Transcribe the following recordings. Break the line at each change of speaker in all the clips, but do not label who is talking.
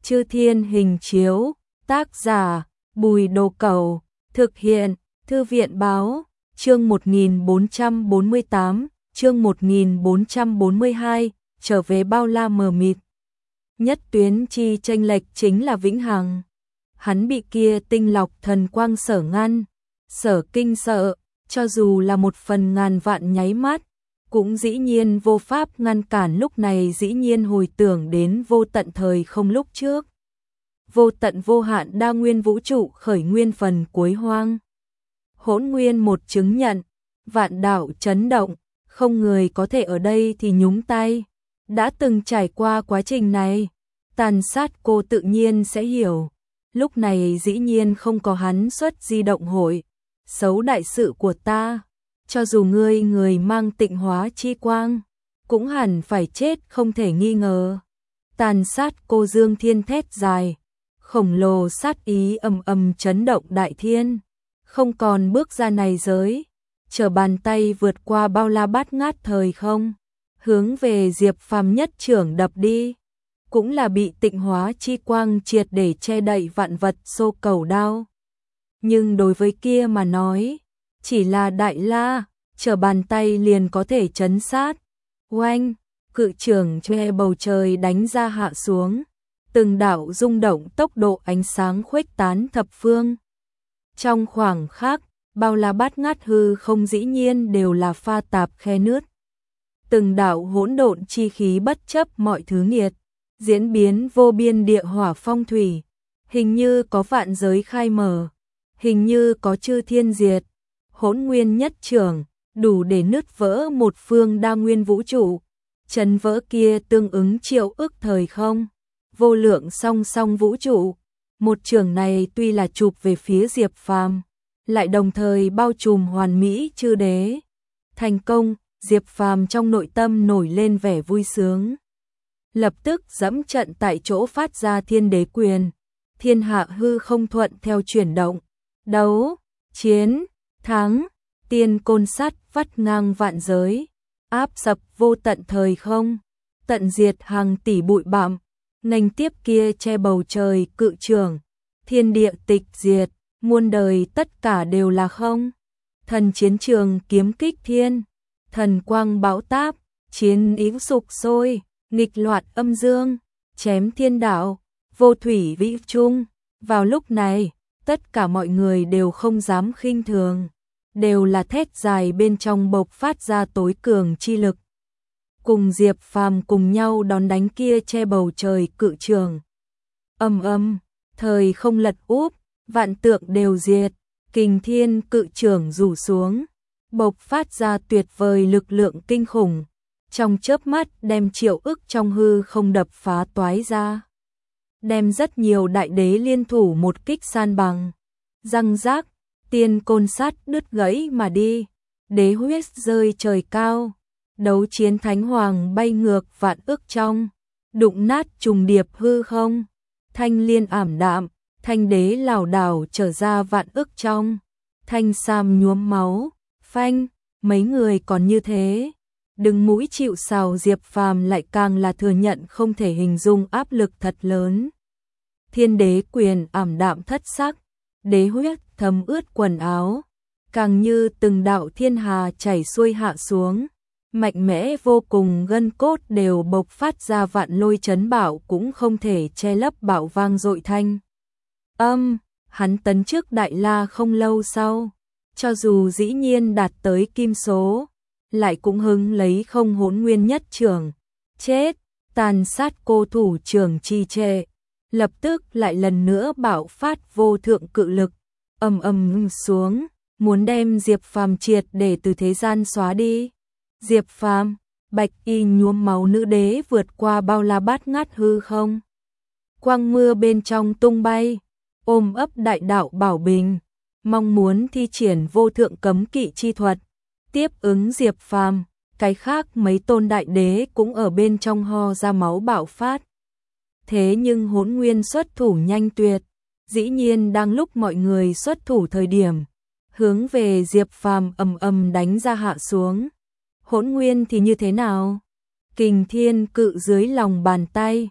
Chư Thiên Hình Chiếu, tác giả Bùi Đồ Cẩu, thực hiện Thư viện Báo, chương 1448, chương 1442, trở về bao la mờ mịt. Nhất Tuyến chi chênh lệch chính là vĩnh hằng. Hắn bị kia tinh lọc thần quang sở ngăn, sở kinh sợ, cho dù là một phần ngàn vạn nháy mắt, cũng dĩ nhiên vô pháp ngăn cản. Lúc này dĩ nhiên hồi tưởng đến vô tận thời không lúc trước. Vô tận vô hạn đa nguyên vũ trụ khởi nguyên phần cuối hoang. Hỗn nguyên một chứng nhận, vạn đạo chấn động, không người có thể ở đây thì nhúng tay. Đã từng trải qua quá trình này, tàn sát cô tự nhiên sẽ hiểu. Lúc này dĩ nhiên không có hắn xuất di động hội. Xấu đại sự của ta, cho dù người mang tịnh hóa chi quang, cũng hẳn phải chết không thể nghi ngờ. Tàn sát cô dương thiên thét dài, khổng lồ sát ý ầm ầm chấn động đại thiên, không còn bước ra này giới, trở bàn tay vượt qua bao la bát ngát thời không, hướng về Diệp Phàm nhất trưởng đập đi, cũng là bị tịnh hóa chi quang triệt để che đậy vạn vật xô cầu đao. Nhưng đối với kia mà nói, chỉ là đại la, trở bàn tay liền có thể chấn sát. Oanh, cự trưởng che bầu trời đánh ra hạ xuống, từng đạo rung động tốc độ ánh sáng khuếch tán thập phương. Trong khoảng khắc, bao la bát ngát hư không dĩ nhiên đều là pha tạp khe nứt. Từng đạo hỗn độn chi khí bất chấp mọi thứ nghiệt, diễn biến vô biên địa hỏa phong thủy, hình như có vạn giới khai mở, hình như có chư thiên diệt. Hỗn nguyên nhất trưởng, đủ để nứt vỡ một phương đa nguyên vũ trụ, chấn vỡ kia tương ứng triệu ức thời không, vô lượng song song vũ trụ. Một trường này tuy là chụp về phía Diệp Phàm, lại đồng thời bao trùm hoàn mỹ chư đế. Thành công, Diệp Phàm trong nội tâm nổi lên vẻ vui sướng. Lập tức dẫm trận tại chỗ phát ra thiên đế quyền, thiên hạ hư không thuận theo chuyển động. Đấu, chiến, thắng, tiên côn sắt vắt ngang vạn giới, áp sập vô tận thời không, tận diệt hàng tỷ bụi bặm, nghênh tiếp kia che bầu trời cự trường, thiên địa tịch diệt, muôn đời tất cả đều là không. Thần chiến trường kiếm kích thiên, thần quang bão táp, chiến ý sục sôi, nghịch loạn âm dương, chém thiên đạo, vô thủy vĩ trung. Vào lúc này, tất cả mọi người đều không dám khinh thường, đều là thét dài bên trong bộc phát ra tối cường chi lực. Cùng Diệp Phàm cùng nhau đón đánh kia che bầu trời cự trường. Ầm ầm, thời không lật úp, vạn tượng đều diệt, kình thiên cự trường rủ xuống, bộc phát ra tuyệt vời lực lượng kinh khủng, trong chớp mắt đem triệu ức trong hư không đập phá toái ra. Đem rất nhiều đại đế liên thủ một kích san bằng. Răng rác, tiên côn sắt đứt gãy mà đi, đế huyết rơi trời cao, đấu chiến thánh hoàng bay ngược vạn ức trong, đụng nát trùng điệp hư không, thanh liên ảm đạm, thanh đế lảo đảo trở ra vạn ức trong, thanh sam nhuốm máu, phanh, mấy người còn như thế. Đừng mũi chịu sào Diệp Phàm lại càng là thừa nhận không thể hình dung áp lực thật lớn. Thiên đế quyền ảm đạm thất sắc, đế huyết thấm ướt quần áo, càng như từng đạo thiên hà chảy xuôi hạ xuống, mạnh mẽ vô cùng, gân cốt đều bộc phát ra vạn lôi chấn bạo cũng không thể che lấp bạo vang dội thanh. Hắn tấn trước đại la không lâu sau, cho dù dĩ nhiên đạt tới kim số, lại cũng hứng lấy không hỗn nguyên nhất trường, chết, tàn sát cô thủ trường trì trệ, lập tức lại lần nữa bạo phát vô thượng cự lực, ầm xuống, muốn đem Diệp Phàm triệt để từ thế gian xóa đi. Diệp Phàm, bạch y nhuốm máu nữ đế vượt qua bao la bát ngát hư không, quang mưa bên trong tung bay, ôm ấp đại đạo bảo bình, mong muốn thi triển vô thượng cấm kỵ chi thuật. Tiếp ứng Diệp Phàm, cái khác mấy tôn đại đế cũng ở bên trong ho ra máu bạo phát. Thế nhưng hỗn nguyên xuất thủ nhanh tuyệt, dĩ nhiên đang lúc mọi người xuất thủ thời điểm, hướng về Diệp Phàm ầm đánh ra hạ xuống. Hỗn nguyên thì như thế nào? Kình thiên cự dưới lòng bàn tay,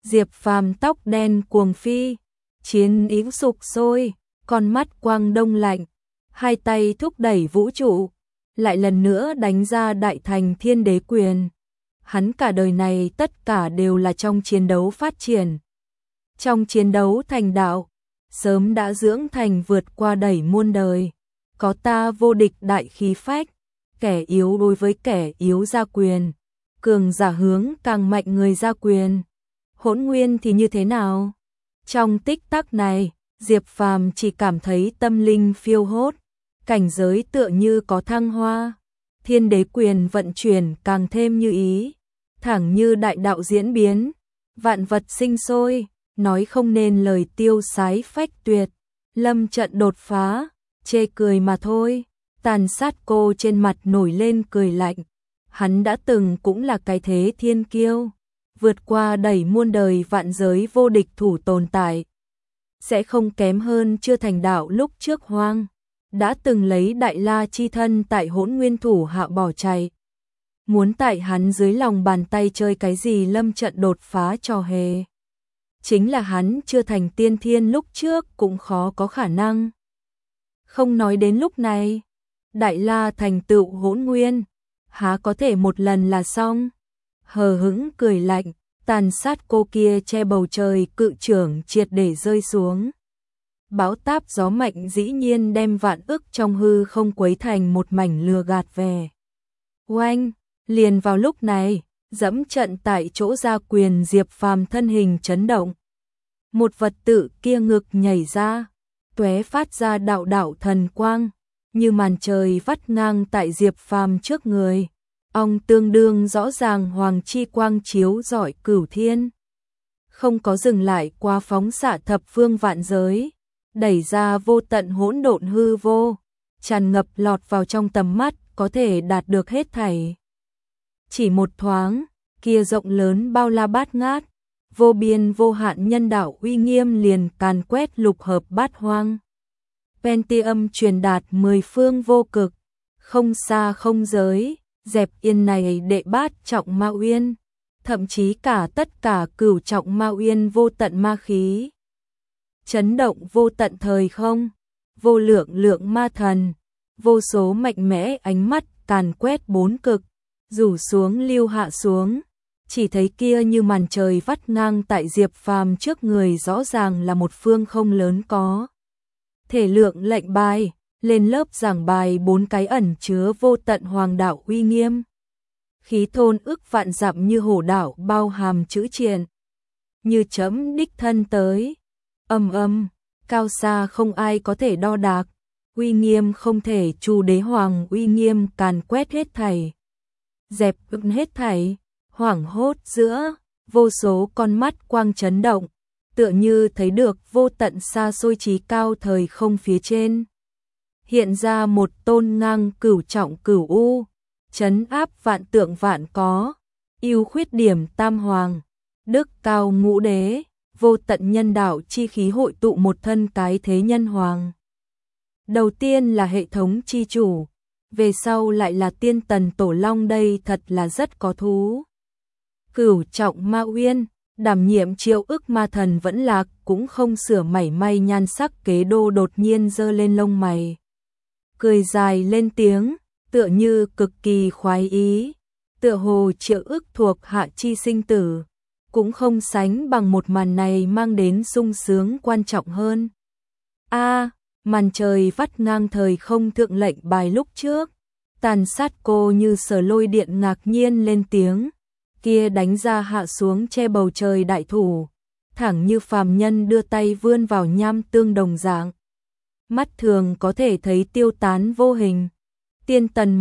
Diệp Phàm tóc đen cuồng phi, chiến ý sục sôi, con mắt quang đông lạnh, hai tay thúc đẩy vũ trụ, lại lần nữa đánh ra đại thành thiên đế quyền. Hắn cả đời này tất cả đều là trong chiến đấu phát triển. Trong chiến đấu thành đạo, sớm đã dưỡng thành vượt qua đẩy muôn đời. Có ta vô địch đại khí phách, kẻ yếu đối với kẻ yếu ra quyền, cường giả hướng càng mạnh người ra quyền. Hỗn nguyên thì như thế nào? Trong tích tắc này, Diệp Phàm chỉ cảm thấy tâm linh phiêu hốt, cảnh giới tựa như có thăng hoa, thiên đế quyền vận chuyển càng thêm như ý, thẳng như đại đạo diễn biến, vạn vật sinh sôi, nói không nên lời tiêu sái phách tuyệt, lâm trận đột phá, chê cười mà thôi. Tàn sát cô trên mặt nổi lên cười lạnh, hắn đã từng cũng là cái thế thiên kiêu, vượt qua đẩy muôn đời vạn giới vô địch thủ tồn tại. Sẽ không kém hơn chưa thành đạo lúc trước hoang, đã từng lấy đại la chi thân tại Hỗn Nguyên thủ hạ bỏ chạy. Muốn tại hắn dưới lòng bàn tay chơi cái gì lâm trận đột phá trò hề. Chính là hắn chưa thành tiên thiên lúc trước cũng khó có khả năng. Không nói đến lúc này, đại la thành tựu Hỗn Nguyên, há có thể một lần là xong. Hờ hững cười lạnh, tàn sát cô kia che bầu trời cự trưởng triệt để rơi xuống. Bão táp gió mạnh dĩ nhiên đem vạn ức trong hư không quấy thành một mảnh lừa gạt về. Oanh, liền vào lúc này, dẫm trận tại chỗ ra quyền Diệp Phàm thân hình chấn động. Một vật tự kia ngực nhảy ra, tóe phát ra đạo đạo thần quang, như màn trời vắt ngang tại Diệp Phàm trước người. Ông tương đương rõ ràng hoàng chi quang chiếu rọi cửu thiên. Không có dừng lại qua phóng xạ thập phương vạn giới, đẩy ra vô tận hỗn độn hư vô, tràn ngập lọt vào trong tầm mắt, có thể đạt được hết thảy. Chỉ một thoáng, kia rộng lớn bao la bát ngát, vô biên vô hạn nhân đạo uy nghiêm liền càn quét lục hợp bát hoang. Pentium truyền đạt 10 phương vô cực, không xa không giới, dẹp yên này đệ bát trọng ma uyên, thậm chí cả tất cả cửu trọng ma uyên vô tận ma khí. Chấn động vô tận thời không, vô lượng lượng ma thần, vô số mạnh mẽ ánh mắt càn quét bốn cực, rủ xuống lưu hạ xuống, chỉ thấy kia như màn trời vắt ngang tại Diệp Phàm trước người rõ ràng là một phương không lớn có. Thể lượng lệnh bài, lên lớp giảng bài 4 cái ẩn chứa vô tận hoàng đạo uy nghiêm. Khí thôn ức vạn dặm như hổ đảo bao hàm chữ triện. Như chấm đích thân tới, cao xa không ai có thể đo đạc, uy nghiêm không thể chu đế hoàng uy nghiêm càn quét hết thảy. Dẹp hết thảy, hoảng hốt giữa, vô số con mắt quang chấn động, tựa như thấy được vô tận xa xôi trí cao thời không phía trên. Hiện ra một tôn ngang cửu trọng cửu u, trấn áp vạn tượng vạn có, ưu khuyết điểm tam hoàng, đức cao ngũ đế, vô tận nhân đạo chi khí hội tụ một thân cái thế nhân hoàng. Đầu tiên là hệ thống chi chủ, về sau lại là tiên tần tổ long, đây thật là rất có thú. Cửu trọng ma uyên, đảm nhiệm triệu ức ma thần vẫn lạc, cũng không sửa mảy may nhan sắc kế đô đột nhiên giơ lên lông mày. Cười dài lên tiếng, tựa như cực kỳ khoái ý, tựa hồ triệu ức thuộc hạ chi sinh tử, cũng không sánh bằng một màn này mang đến sung sướng quan trọng hơn. Màn trời vắt ngang thời không thượng lệnh bài lúc trước, tàn sát cô như sở lôi điện ngạc nhiên lên tiếng, kia đánh ra hạ xuống che bầu trời đại thủ, thẳng như phàm nhân đưa tay vươn vào nham tương đồng dạng. Mắt thường có thể thấy tiêu tán vô hình. Tiên tần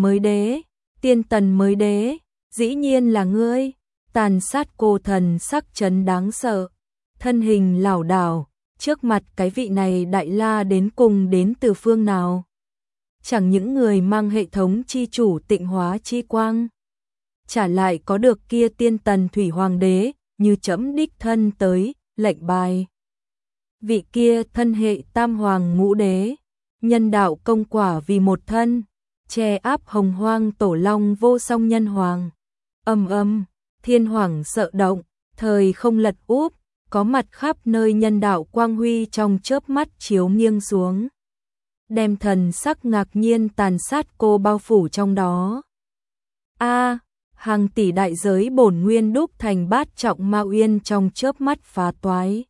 mới đế, dĩ nhiên là ngươi. Tàn sát cô thần sắc chấn đáng sợ, thân hình lảo đảo, trước mặt cái vị này đại la đến cùng đến từ phương nào? Chẳng những người mang hệ thống chi chủ tịnh hóa chi quang, trả lại có được kia tiên tần thủy hoàng đế, như chấm đích thân tới, lệnh bài. Vị kia thân hệ tam hoàng ngũ đế, nhân đạo công quả vì một thân, che áp hồng hoang tổ long vô song nhân hoàng. Thiên hoàng sợ động, thời không lật úp, có mặt khắp nơi nhân đạo quang huy trong chớp mắt chiếu nghiêng xuống, đem thần sắc ngạc nhiên tàn sát cô bao phủ trong đó. Hàng tỷ đại giới bổn nguyên đúc thành bát trọng ma uyên trong chớp mắt phá toái.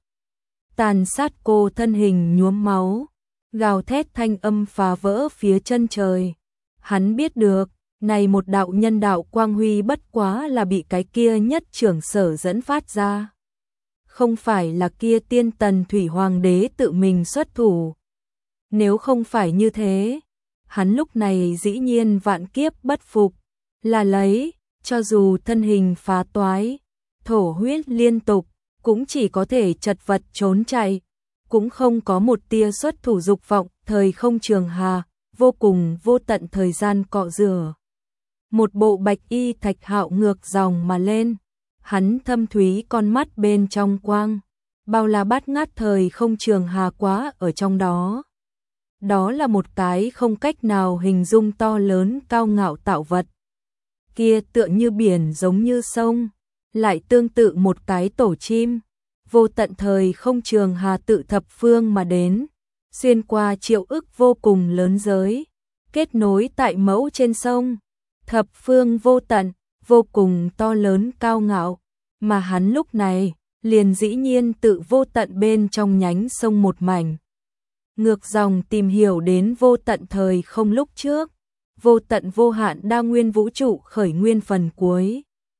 Tàn sát cô thân hình nhuốm máu, gào thét thanh âm phá vỡ phía chân trời. Hắn biết được, này một đạo nhân đạo quang huy bất quá là bị cái kia nhất trưởng sở dẫn phát ra. Không phải là kia tiên tần thủy hoàng đế tự mình xuất thủ. Nếu không phải như thế, hắn lúc này dĩ nhiên vạn kiếp bất phục, là lấy, cho dù thân hình phá toái, thổ huyết liên tục, cũng chỉ có thể chật vật trốn chạy, cũng không có một tia xuất thủ dục vọng, thời không trường hà, vô cùng vô tận thời gian cọ rửa. Một bộ bạch y Thạch Hạo ngược dòng mà lên, hắn thâm thúy con mắt bên trong quang, bao la bát ngát thời không trường hà quá ở trong đó. Đó là một cái không cách nào hình dung to lớn cao ngạo tạo vật. Kia tựa như biển giống như sông, lại tương tự một cái tổ chim, vô tận thời không trường hà tự thập phương mà đến, xuyên qua triệu ức vô cùng lớn giới, kết nối tại mẫu trên sông, thập phương vô tận, vô cùng to lớn cao ngạo, mà hắn lúc này liền dĩ nhiên tự vô tận bên trong nhánh sông một mảnh. Ngược dòng tìm hiểu đến vô tận thời không lúc trước, vô tận vô hạn đa nguyên vũ trụ khởi nguyên phần cuối.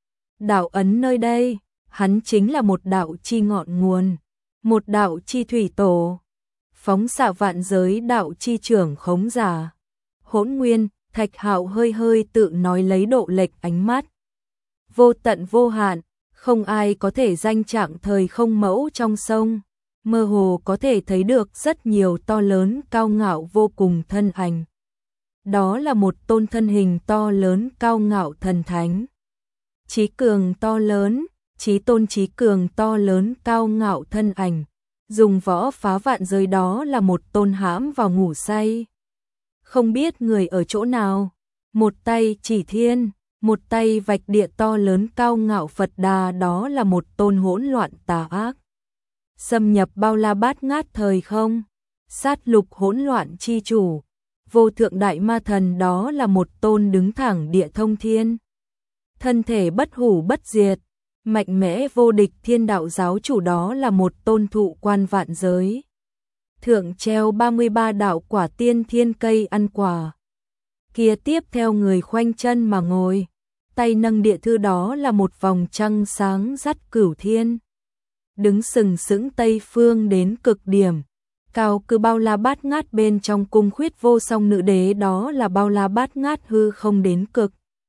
Đạo ấn nơi đây, hắn chính là một đạo chi ngọn nguồn, một đạo chi thủy tổ, phóng xạ vạn giới đạo chi trưởng khống giả. Hỗn nguyên, Thạch Hạo hơi hơi tự nói lấy độ lệch ánh mắt. Vô tận vô hạn, không ai có thể danh trạng thời không mẫu trong sông, mơ hồ có thể thấy được rất nhiều to lớn cao ngạo vô cùng thân ảnh. Đó là một tôn thân hình to lớn cao ngạo thần thánh. Chí cường to lớn, chí tôn chí cường to lớn cao ngạo thân ảnh, dùng võ phá vạn giới, đó là một tôn hãm vào ngủ say. Không biết người ở chỗ nào, một tay chỉ thiên, một tay vạch địa to lớn cao ngạo Phật Đà, đó là một tôn hỗn loạn tà ác. Xâm nhập bao la bát ngát thời không, sát lục hỗn loạn chi chủ, vô thượng đại ma thần, đó là một tôn đứng thẳng địa thông thiên. Thân thể bất hủ bất diệt, mạnh mẽ vô địch thiên đạo giáo chủ, đó là một tôn thụ quan vạn giới. Thượng treo 33 đạo quả tiên thiên cây ăn quả. Kia tiếp theo người khoanh chân mà ngồi, tay nâng địa thư, đó là một vòng trăng sáng dắt cửu thiên. Đứng sừng sững Tây phương đến cực điểm, cao cư bao la bát ngát bên trong cung khuyết vô song nữ đế, đó là bao la bát ngát hư không đến cực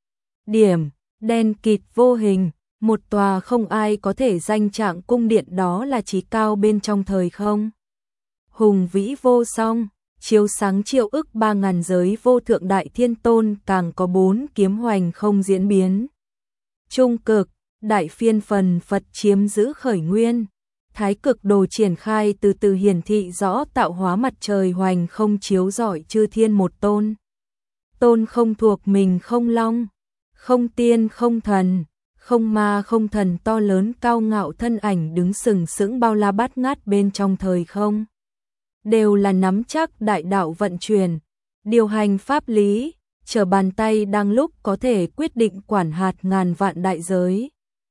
điểm, đen kịt vô hình, một tòa không ai có thể danh trạng cung điện, đó là chí cao bên trong thời không. Hùng vĩ vô song, chiếu sáng triệu ức 3000 giới vô thượng đại thiên tôn, càng có 4 kiếm hoành không diễn biến. Trung cực, đại phiên phần Phật chiếm giữ khởi nguyên, thái cực đồ triển khai từ từ hiển thị rõ tạo hóa mặt trời hoành không chiếu rọi chư thiên một tôn. Tôn không thuộc mình, không long, không tiên không thần, không ma không thần, to lớn cao ngạo thân ảnh đứng sừng sững bao la bát ngát bên trong thời không. Đều là nắm chắc đại đạo vận chuyển, điều hành pháp lý, trở bàn tay đang lúc có thể quyết định quản hạt ngàn vạn đại giới.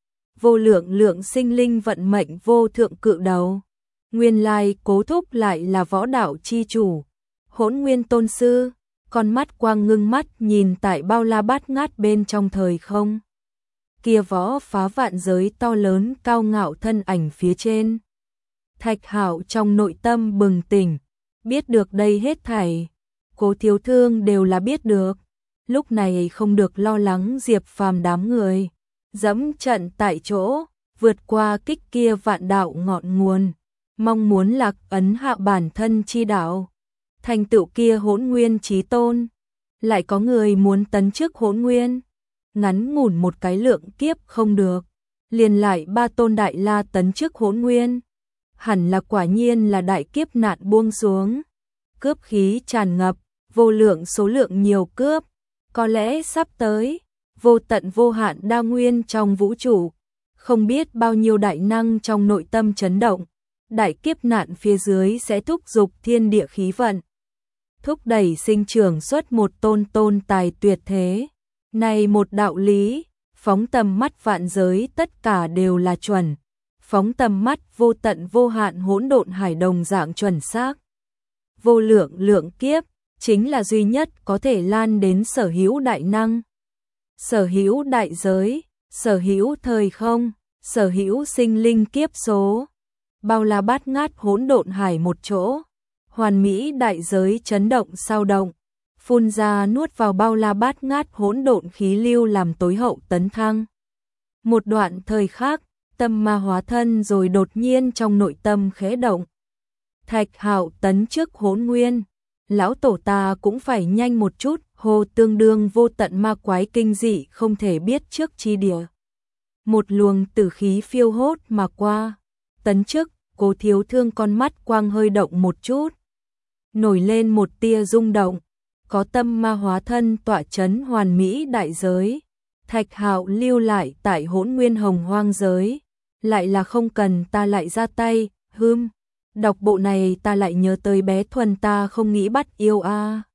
Vô lượng lượng sinh linh vận mệnh vô thượng cự đầu. Nguyên lai Cố Thúc lại là võ đạo chi chủ, Hỗn Nguyên tôn sư, con mắt quang ngưng mắt nhìn tại bao la bát ngát bên trong thời không. Kia võ phá vạn giới to lớn cao ngạo thân ảnh phía trên. Thạch Hạo trong nội tâm bừng tỉnh, biết được đây hết thảy, Cố Thiếu Thương đều là biết được, lúc này không được lo lắng Diệp Phàm đám người, dẫm trận tại chỗ, vượt qua kích kia vạn đạo ngọn nguồn, mong muốn lạc ấn hạ bản thân chi đạo, thành tựu kia Hỗn Nguyên chí tôn. Lại có người muốn tấn chức Hỗn Nguyên, ngắn ngủn một cái lượng kiếp không được, liền lại 3 tôn đại la tấn chức Hỗn Nguyên. Hẳn là quả nhiên là đại kiếp nạn buông xuống, cướp khí tràn ngập, vô lượng số lượng nhiều cướp, có lẽ sắp tới vô tận vô hạn đa nguyên trong vũ trụ, không biết bao nhiêu đại năng trong nội tâm chấn động, đại kiếp nạn phía dưới sẽ thúc giục thiên địa khí vận, thúc đẩy sinh trưởng xuất một tôn tài tuyệt thế. Này một đạo lý, phóng tầm mắt vạn giới tất cả đều là chuẩn, phóng tầm mắt vô tận vô hạn hỗn độn hải đồng dạng chuẩn xác. Vô lượng lượng kiếp, chính là duy nhất có thể lan đến sở hữu đại năng, sở hữu đại giới, sở hữu thời không, sở hữu sinh linh kiếp số. Bao la bát ngát hỗn độn hải một chỗ, hoàn mỹ đại giới chấn động sao động, phun ra nuốt vào bao la bát ngát hỗn độn khí lưu làm tối hậu tấn thăng. Một đoạn thời khắc, tâm ma hóa thân rồi đột nhiên trong nội tâm khẽ động. Thạch Hạo tấn trước hỗn nguyên, lão tổ ta cũng phải nhanh một chút, hồ tương đương vô tận ma quái kinh dị không thể biết trước chi địa. Một luồng tử khí phiêu hốt mà qua, tấn trước, Cố Thiếu Thương con mắt quang hơi động một chút, nổi lên một tia rung động, có tâm ma hóa thân tọa chấn hoàn mỹ đại giới. Thạch Hạo lưu lại tại hỗn nguyên hồng hoang giới, lại là không cần ta lại ra tay, đọc bộ này ta lại nhớ tới bé Thuần ta không nghĩ bắt yêu a.